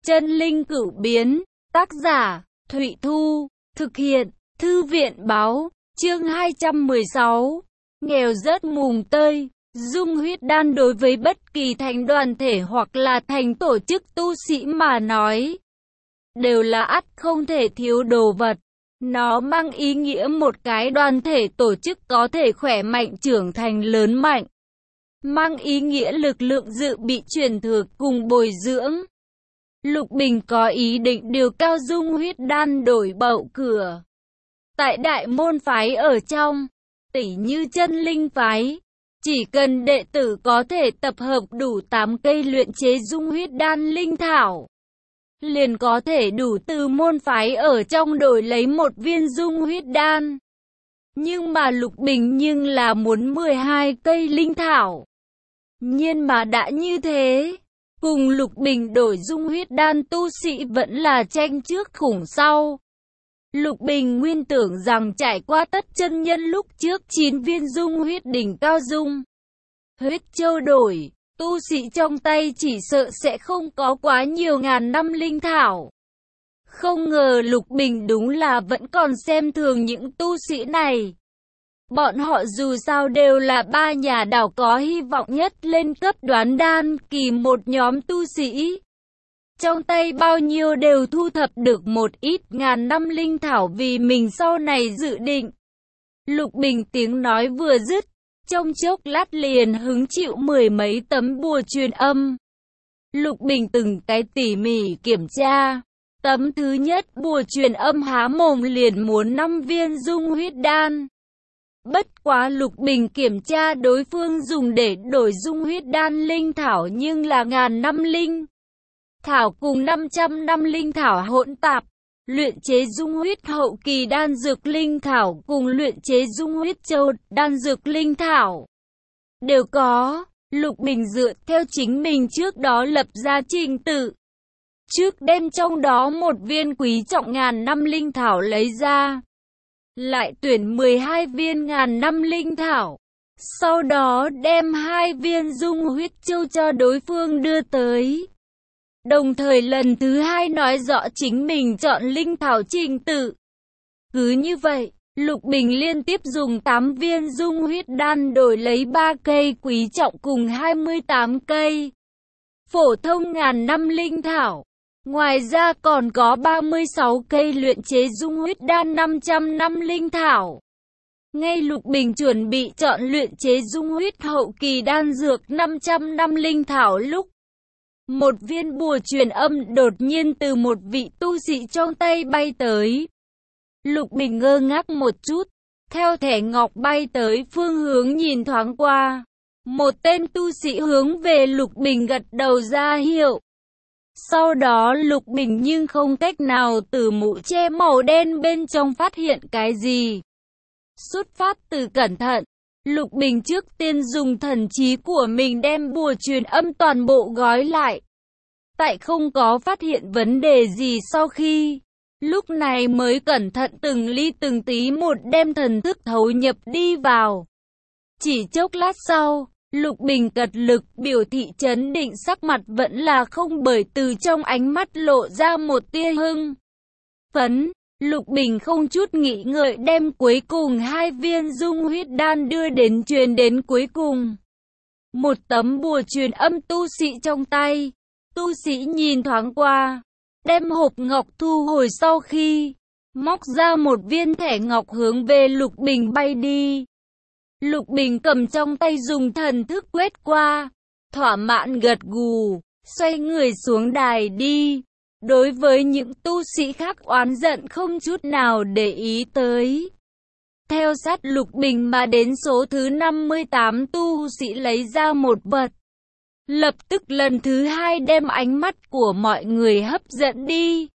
Chân linh cửu biến, tác giả, Thụy Thu, thực hiện, Thư viện Báo, chương 216, nghèo rớt mùng tơi. Dung huyết đan đối với bất kỳ thành đoàn thể hoặc là thành tổ chức tu sĩ mà nói, đều là ắt không thể thiếu đồ vật. Nó mang ý nghĩa một cái đoàn thể tổ chức có thể khỏe mạnh trưởng thành lớn mạnh, mang ý nghĩa lực lượng dự bị truyền thừa cùng bồi dưỡng. Lục Bình có ý định điều cao dung huyết đan đổi bậu cửa. Tại đại môn phái ở trong, tỉ như chân linh phái, chỉ cần đệ tử có thể tập hợp đủ 8 cây luyện chế dung huyết đan linh thảo, liền có thể đủ từ môn phái ở trong đổi lấy một viên dung huyết đan. Nhưng mà Lục Bình nhưng là muốn 12 cây linh thảo. Nhưng mà đã như thế, cùng Lục Bình đổi dung huyết đan tu sĩ vẫn là tranh trước khủng sau. Lục Bình nguyên tưởng rằng trải qua tất chân nhân lúc trước 9 viên dung huyết đỉnh cao dung huyết châu đổi, tu sĩ trong tay chỉ sợ sẽ không có quá nhiều ngàn năm linh thảo. Không ngờ Lục Bình đúng là vẫn còn xem thường những tu sĩ này. Bọn họ dù sao đều là 3 nhà đảo có hy vọng nhất lên cấp đoán đan kỳ một nhóm tu sĩ. Trong tay bao nhiêu đều thu thập được một ít ngàn năm linh thảo vì mình sau này dự định. Lục Bình tiếng nói vừa dứt, trong chốc lát liền hứng chịu 10 mấy tấm bùa truyền âm. Lục Bình từng cái tỉ mỉ kiểm tra. Tấm thứ nhất bùa truyền âm há mồm liền muốn 5 viên dung huyết đan. Bất quá Lục Bình kiểm tra đối phương dùng để đổi dung huyết đan linh thảo nhưng là ngàn năm linh thảo cùng 500 năm linh thảo hỗn tạp. Luyện chế dung huyết hậu kỳ đan dược linh thảo cùng luyện chế dung huyết châu đan dược linh thảo đều có. Lục Bình dựa theo chính mình trước đó lập ra trình tự, trước đem trong đó một viên quý trọng ngàn năm linh thảo lấy ra, lại tuyển 12 viên ngàn năm linh thảo, sau đó đem 2 viên dung huyết châu cho đối phương đưa tới. Đồng thời lần thứ 2 nói rõ chính mình chọn linh thảo trình tự. Cứ như vậy, Lục Bình liên tiếp dùng 8 viên dung huyết đan đổi lấy 3 cây quý trọng cùng 28 cây phổ thông ngàn năm linh thảo. Ngoài ra còn có 36 cây luyện chế dung huyết đan 500 năm linh thảo. Ngay Lục Bình chuẩn bị chọn luyện chế dung huyết hậu kỳ đan dược 500 năm linh thảo lúc, một viên bùa truyền âm đột nhiên từ một vị tu sĩ trong tay bay tới. Lục Bình ngơ ngác một chút, theo thẻ ngọc bay tới phương hướng nhìn thoáng qua. Một tên tu sĩ hướng về Lục Bình gật đầu ra hiệu. Sau đó Lục Bình nhưng không cách nào từ mũ che màu đen bên trong phát hiện cái gì. Xuất phát từ cẩn thận, Lục Bình trước tiên dùng thần trí của mình đem bùa truyền âm toàn bộ gói lại. Tại không có phát hiện vấn đề gì sau khi, lúc này mới cẩn thận từng ly từng tí một đem thần thức thấu nhập đi vào. Chỉ chốc lát sau, Lục Bình cật lực biểu thị trấn định, sắc mặt vẫn là không, bởi từ trong ánh mắt lộ ra một tia hưng phấn. Lục Bình không chút nghĩ ngợi đem cuối cùng 2 viên dung huyết đan đưa đến truyền đến cuối cùng. Một tấm bùa truyền âm tu sĩ trong tay. Tu sĩ nhìn thoáng qua, đem hộp ngọc thu hồi sau khi, móc ra một viên thẻ ngọc hướng về Lục Bình bay đi. Lục Bình cầm trong tay dùng thần thức quét qua, thỏa mãn gật gù, xoay người xuống đài đi. Đối với những tu sĩ khác oán giận không chút nào để ý tới. Theo sát Lục Bình mà đến số thứ 58 tu sĩ lấy ra một vật. Lập tức lần thứ 2 đem ánh mắt của mọi người hấp dẫn đi.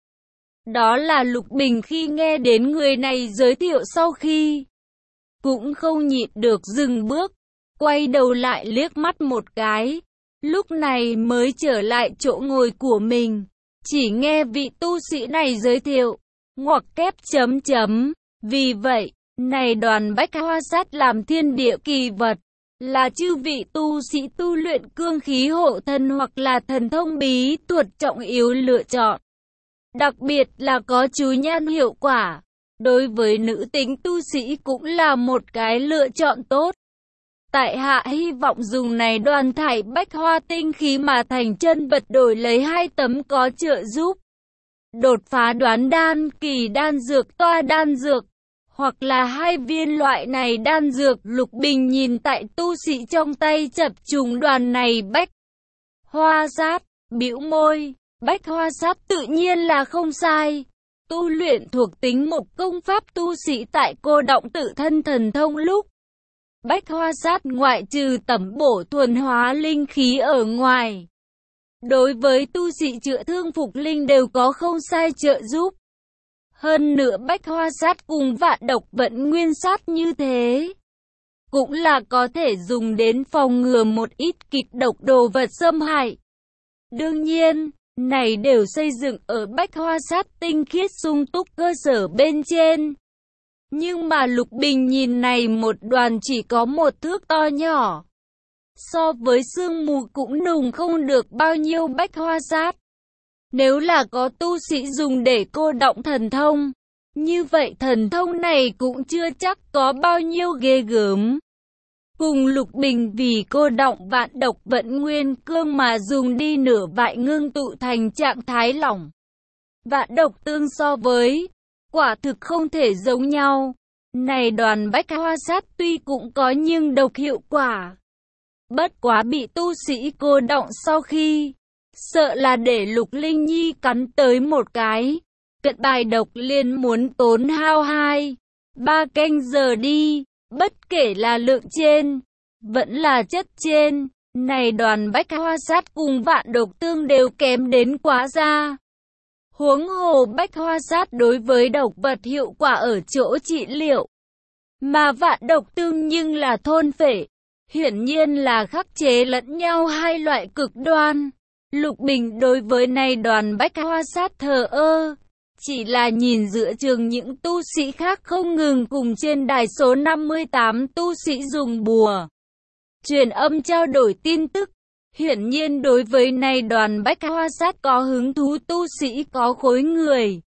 Đó là Lục Bình khi nghe đến người này giới thiệu sau khi, cũng không nhịn được dừng bước, quay đầu lại liếc mắt một cái. Lúc này mới trở lại chỗ ngồi của mình. Chỉ nghe vị tu sĩ này giới thiệu, ngoặc kép chấm chấm. Vì vậy, này đoàn bách hoa sắt làm thiên địa kỳ vật, là chư vị tu sĩ tu luyện cương khí hộ thân hoặc là thần thông bí thuật trọng yếu lựa chọn. Đặc biệt là có chú nhan hiệu quả, đối với nữ tính tu sĩ cũng là một cái lựa chọn tốt. Tại hạ hy vọng dùng này đoàn thải bách hoa tinh khí mà thành chân vật đổi lấy 2 tấm có trợ giúp đột phá đoán đan kỳ đan dược toa đan dược, hoặc là 2 viên loại này đan dược. Lục Bình nhìn tại tu sĩ trong tay chập trùng đoàn này bách hoa sát, bĩu môi, bách hoa sát tự nhiên là không sai. Tu luyện thuộc tính một công pháp tu sĩ tại cô động tự thân thần thông lúc, bách hoa sát ngoại trừ tẩm bổ thuần hóa linh khí ở ngoài, đối với tu sĩ chữa thương phục linh đều có không sai trợ giúp. Hơn nữa bách hoa sát cùng vạn độc vận nguyên sát như thế, cũng là có thể dùng đến phòng ngừa một ít kịch độc đồ vật xâm hại. Đương nhiên, này đều xây dựng ở bách hoa sát tinh khiết sung túc cơ sở bên trên. Nhưng mà Lục Bình nhìn này một đoàn chỉ có 1 thước to nhỏ, so với sương mù cũng nùng không được bao nhiêu bách hoa sát. Nếu là có tu sĩ dùng để cô động thần thông, như vậy thần thông này cũng chưa chắc có bao nhiêu ghê gớm. Cùng Lục Bình vì cô động vạn độc vận nguyên cương mà dùng đi nửa vại ngưng tụ thành trạng thái lỏng. Vạn độc tương so với, quả thực không thể giống nhau. Này đoàn bách hoa sát tuy cũng có nhưng độc hiệu quả, bất quá bị tu sĩ cô động sau khi, sợ là để Lục Linh Nhi cắn tới một cái, cận bài độc liền muốn tốn hao 2-3 canh giờ đi. Bất kể là lượng trên, vẫn là chất trên, này đoàn bách hoa sát cùng vạn độc tương đều kém đến quá xa. Huống hồ bách hoa sát đối với độc vật hiệu quả ở chỗ trị liệu, mà vạn độc tương nhưng là thôn phệ, hiển nhiên là khắc chế lẫn nhau 2 loại cực đoan. Lục Bình đối với này đoàn bách hoa sát thờ ơ, chỉ là nhìn giữa trường những tu sĩ khác không ngừng cùng trên đài số 58 tu sĩ dùng bùa truyền âm trao đổi tin tức. Hiển nhiên đối với này đoàn bách hoa sát có hứng thú tu sĩ có khối người.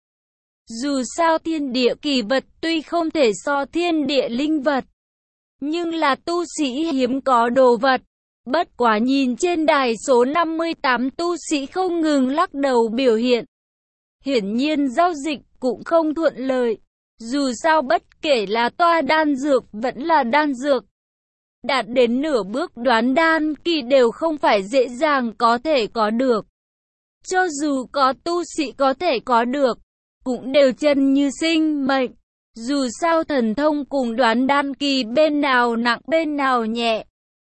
Dù sao thiên địa kỳ vật tuy không thể so thiên địa linh vật, nhưng là tu sĩ hiếm có đồ vật. Bất quá nhìn trên đài số 58 tu sĩ không ngừng lắc đầu biểu hiện, hiển nhiên giao dịch cũng không thuận lợi. Dù sao bất kể là toa đan dược vẫn là đan dược, đạt đến nửa bước đoán đan kỳ đều không phải dễ dàng có thể có được. Cho dù có tu sĩ có thể có được, cũng đều chân như sinh mệnh. Dù sao thần thông cùng đoán đan kỳ bên nào nặng bên nào nhẹ,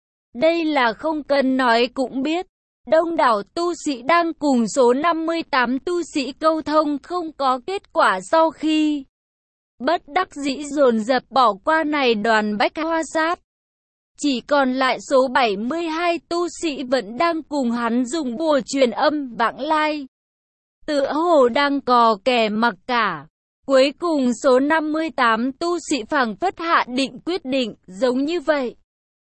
đây là không cần nói cũng biết. Đông đảo tu sĩ đang cùng số 58 tu sĩ câu thông không có kết quả sau khi bất đắc dĩ dồn dập bỏ qua này đoàn bách hoa sát. Chỉ còn lại số 72 tu sĩ vẫn đang cùng hắn dùng bùa truyền âm vãng lai, tựa hồ đang cò kè mặc cả. Cuối cùng số 58 tu sĩ phảng phất hạ định quyết định giống như vậy,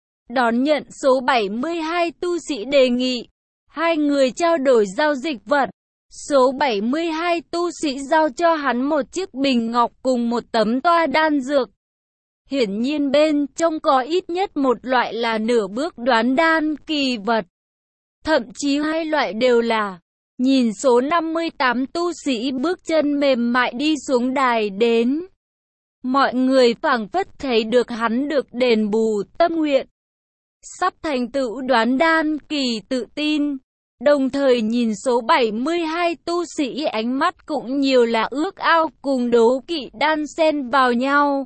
đón nhận số 72 tu sĩ đề nghị. 2 người trao đổi giao dịch vật. Số 72 tu sĩ giao cho hắn một chiếc bình ngọc cùng một tấm toa đan dược. Hiển nhiên bên trong có ít nhất một loại là nửa bước đoán đan kỳ vật. Thậm chí 2 loại đều là. Nhìn số 58 tu sĩ bước chân mềm mại đi xuống đài đến, mọi người phảng phất thấy được hắn được đền bù tâm nguyện, sắp thành tựu đoán đan kỳ tự tin. Đồng thời nhìn số 72 tu sĩ ánh mắt cũng nhiều là ước ao cùng đố kỵ đan xen vào nhau.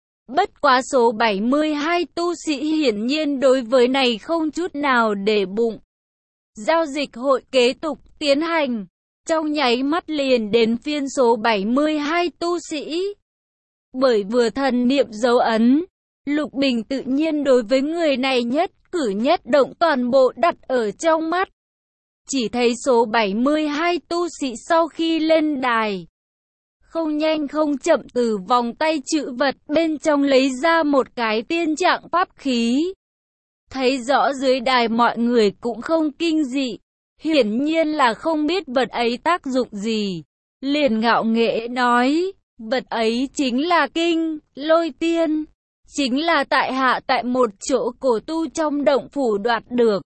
Bất quá số 72 tu sĩ hiển nhiên đối với này không chút nào để bụng. Giao dịch hội kế tục tiến hành, trong nháy mắt liền đến phiên số 72 tu sĩ. Bởi vừa thần niệm dấu ấn, Lục Bình tự nhiên đối với người này nhất cử nhất động toàn bộ đặt ở trong mắt. Chỉ thấy số 72 tu sĩ sau khi lên đài, không nhanh không chậm từ vòng tay trữ vật bên trong lấy ra một cái tiên trạng pháp khí. Thấy rõ dưới đài mọi người cũng không kinh dị, hiển nhiên là không biết vật ấy tác dụng gì. Liền ngạo nghễ nói, vật ấy chính là kinh, Lôi Tiên. Chính là tại hạ tại một chỗ cổ tu trong động phủ đoạt được.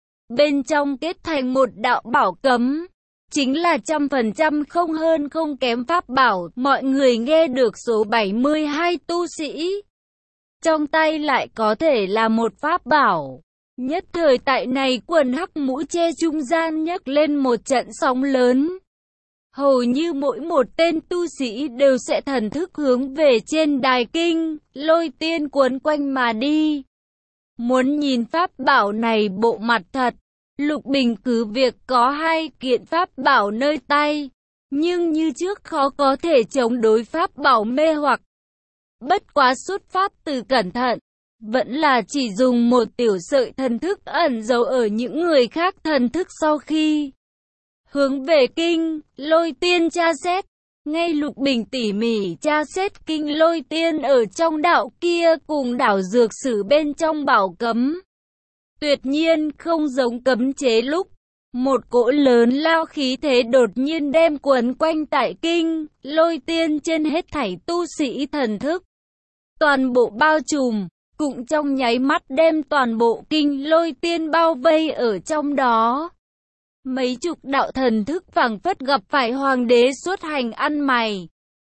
Bên trong kết thành một đạo bảo cấm. Chính là 100% không hơn không kém pháp bảo. Mọi người nghe được số 72 tu sĩ. Trong tay lại có thể là một pháp bảo. Nhất thời tại này quần hắc mũ che trung gian nhấc lên một trận sóng lớn. Hầu như mỗi một tên tu sĩ đều sẽ thần thức hướng về trên đài kinh, Lôi Tiên cuốn quanh mà đi. Muốn nhìn pháp bảo này bộ mặt thật, Lục Bình cứ việc có 2 kiện pháp bảo nơi tay, nhưng như trước khó có thể chống đối pháp bảo mê hoặc. Bất quá xuất phát từ cẩn thận, vẫn là chỉ dùng một tiểu sợi thần thức ẩn giấu ở những người khác thần thức sau khi hướng về kinh, Lôi Tiên tra xét. Ngay Lục Bình tỉ mỉ tra xét kinh Lôi Tiên ở trong đạo kia cùng đảo dược sử bên trong bảo cấm. Tuyệt nhiên không giống cấm chế lúc. Một cỗ lớn lao khí thế đột nhiên đem quấn quanh tại kinh, Lôi Tiên trên hết thảy tu sĩ thần thức. Toàn bộ bao trùm, cũng trong nháy mắt đem toàn bộ kinh Lôi Tiên bao vây ở trong đó. Mấy chục đạo thần thức phảng phất gặp phải hoàng đế xuất hành ăn mày.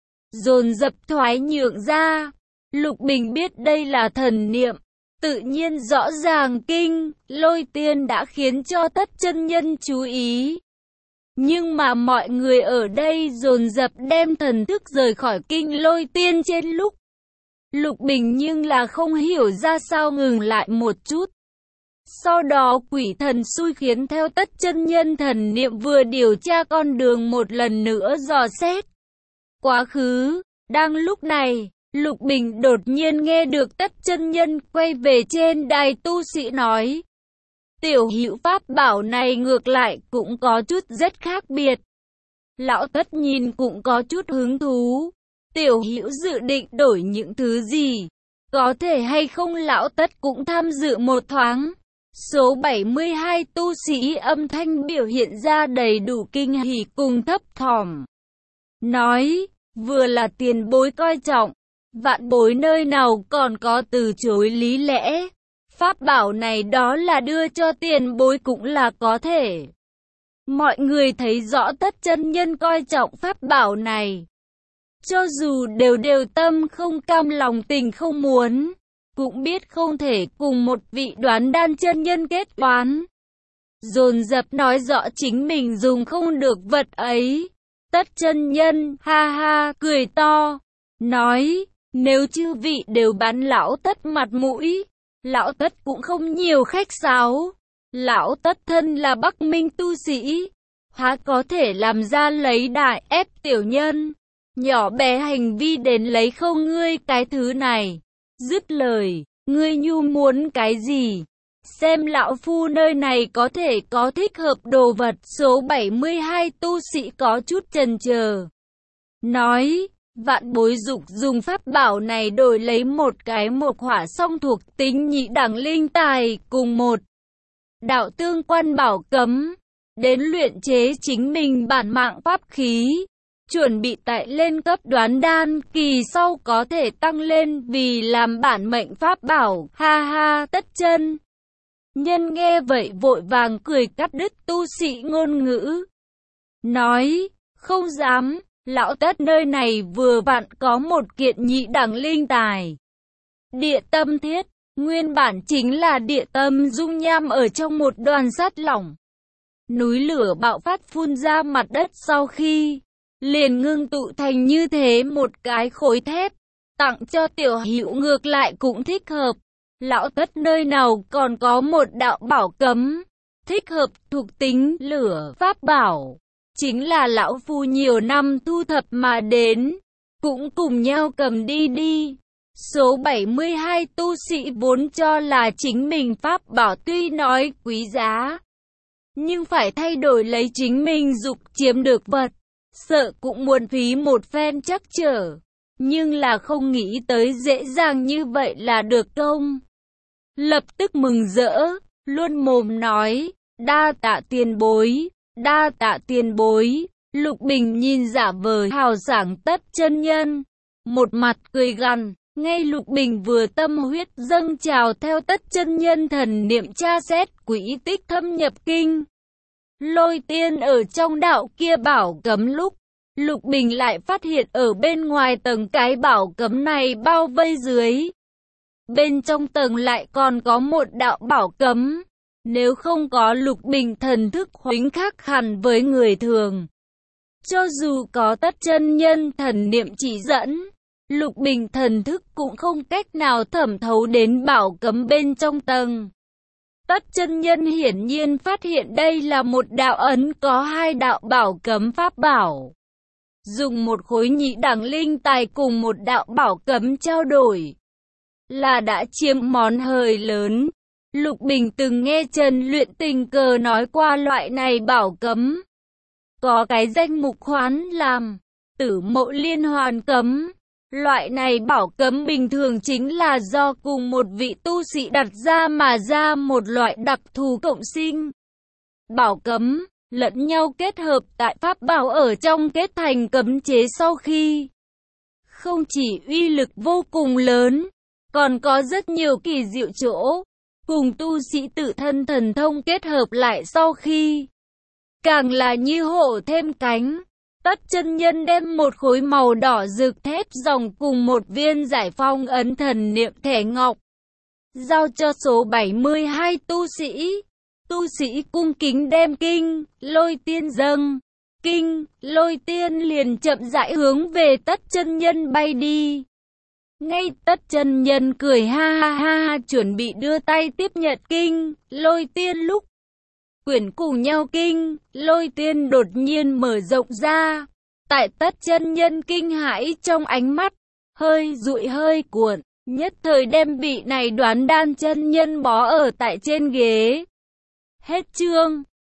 Dồn dập thoái nhượng ra. Lục Bình biết đây là thần niệm. Tự nhiên rõ ràng kinh, Lôi Tiên đã khiến cho tất chân nhân chú ý. Nhưng mà mọi người ở đây dồn dập đem thần thức rời khỏi kinh Lôi Tiên trên lúc. Lục Bình nhưng là không hiểu ra sao ngừng lại một chút. Sau đó quỷ thần xui khiến theo tất chân nhân thần niệm vừa điều tra con đường một lần nữa dò xét. Quá khứ, đang lúc này, Lục Bình đột nhiên nghe được tất chân nhân quay về trên đài tu sĩ nói. Tiểu hữu pháp bảo này ngược lại cũng có chút rất khác biệt. Lão tất nhìn cũng có chút hứng thú. Tiểu hữu dự định đổi những thứ gì? Có thể hay không lão tất cũng tham dự một thoáng. Số 72 tu sĩ âm thanh biểu hiện ra đầy đủ kinh hỉ cùng thấp thỏm. Nói, vừa là tiền bối coi trọng, vạn bối nơi nào còn có từ chối lý lẽ. Pháp bảo này đó là đưa cho tiền bối cũng là có thể. Mọi người thấy rõ tất chân nhân coi trọng pháp bảo này. Cho dù đều tâm không cam lòng tình không muốn, cũng biết không thể cùng một vị đoán đan chân nhân kết oán. Dồn dập nói rõ chính mình dùng không được vật ấy. Tất chân nhân ha ha cười to, nói, nếu chư vị đều bán lão tất mặt mũi, lão tất cũng không nhiều khách sáo. Lão tất thân là Bắc Minh tu sĩ, há có thể làm ra lấy đại ép tiểu nhân, nhỏ bé hành vi đến lấy không ngươi cái thứ này. Dứt lời, ngươi nhu muốn cái gì? Xem lão phu nơi này có thể có thích hợp đồ vật. Số 72 tu sĩ có chút chần chờ. Nói, vạn bối dục dùng pháp bảo này đổi lấy một cái một hỏa song thuộc tính nhị đẳng linh tài cùng một đạo tương quan bảo cấm. Đến luyện chế chính mình bản mạng pháp khí. Chuẩn bị tại lên cấp đoán đan kỳ sau có thể tăng lên vì làm bản mệnh pháp bảo. Ha ha tất chân nhân nghe vậy vội vàng cười cắt đứt tu sĩ ngôn ngữ. Nói, không dám, lão tất nơi này vừa vặn có một kiện nhị đẳng linh tài. Địa tâm thiết, nguyên bản chính là địa tâm dung nham ở trong một đoàn sắt lỏng. Núi lửa bạo phát phun ra mặt đất sau khi liền ngưng tụ thành như thế một cái khối thép, tặng cho tiểu hữu ngược lại cũng thích hợp. Lão tất nơi nào còn có một đạo bảo cấm, thích hợp thuộc tính lửa pháp bảo, chính là lão phu nhiều năm thu thập mà đến, cũng cùng nhau cầm đi đi. Số 72 tu sĩ vốn cho là chính mình pháp bảo tuy nói quý giá, nhưng phải thay đổi lấy chính mình dục chiếm được vật, sợ cũng muốn phí một phen chắc trở, nhưng là không nghĩ tới dễ dàng như vậy là được công. lập tức mừng rỡ, luôn mồm nói, đa tạ tiền bối, đa tạ tiền bối. Lục Bình nhìn giả vờ hào sảng Tất Chân Nhân, một mặt cười gằn. Ngay Lục Bình vừa tâm huyết dâng trào theo Tất Chân Nhân thần niệm tra xét quỹ tích thâm nhập kinh Lôi Tiên ở trong đạo kia bảo cấm lúc, Lục Bình lại phát hiện ở bên ngoài tầng cái bảo cấm này bao vây dưới. Bên trong tầng lại còn có một đạo bảo cấm. Nếu không có Lục Bình thần thức huỳnh khác hẳn với người thường. Cho dù có Tất Chân Nhân thần niệm chỉ dẫn, Lục Bình thần thức cũng không cách nào thẩm thấu đến bảo cấm bên trong tầng. Tất Chân Nhân hiển nhiên phát hiện đây là một đạo ấn có hai đạo bảo cấm pháp bảo. Dùng một khối nhị đẳng linh tài cùng một đạo bảo cấm trao đổi là đã chiếm món hời lớn. Lục Bình từng nghe Trần Luyện tình cờ nói qua loại này bảo cấm có cái danh mục khoán làm Tử Mộ Liên Hoàn cấm. Loại này bảo cấm bình thường chính là do cùng một vị tu sĩ đặt ra mà ra một loại đặc thù cộng sinh. Bảo cấm lẫn nhau kết hợp tại pháp bảo ở trong kết thành cấm chế sau khi không chỉ uy lực vô cùng lớn, còn có rất nhiều kỳ diệu chỗ, cùng tu sĩ tự thân thần thông kết hợp lại sau khi càng là như hổ thêm cánh. Tất Chân Nhân đem một khối màu đỏ rực thép ròng cùng một viên giải phong ấn thần niệm thẻ ngọc giao cho số 72 tu sĩ. Tu sĩ cung kính đem kinh Lôi Tiên dâng. Kinh Lôi Tiên liền chậm rãi hướng về Tất Chân Nhân bay đi. Ngay Tất Chân Nhân cười ha ha ha chuẩn bị đưa tay tiếp nhận kinh Lôi Tiên lúc quyển cùng nhau kinh Lôi Tiên đột nhiên mở rộng ra. Tại Tất Chân Nhân kinh hãi trong ánh mắt, hơi dụi hơi cuộn, nhất thời đem vị này Đoán Đan chân nhân bó ở tại trên ghế. Hết chương.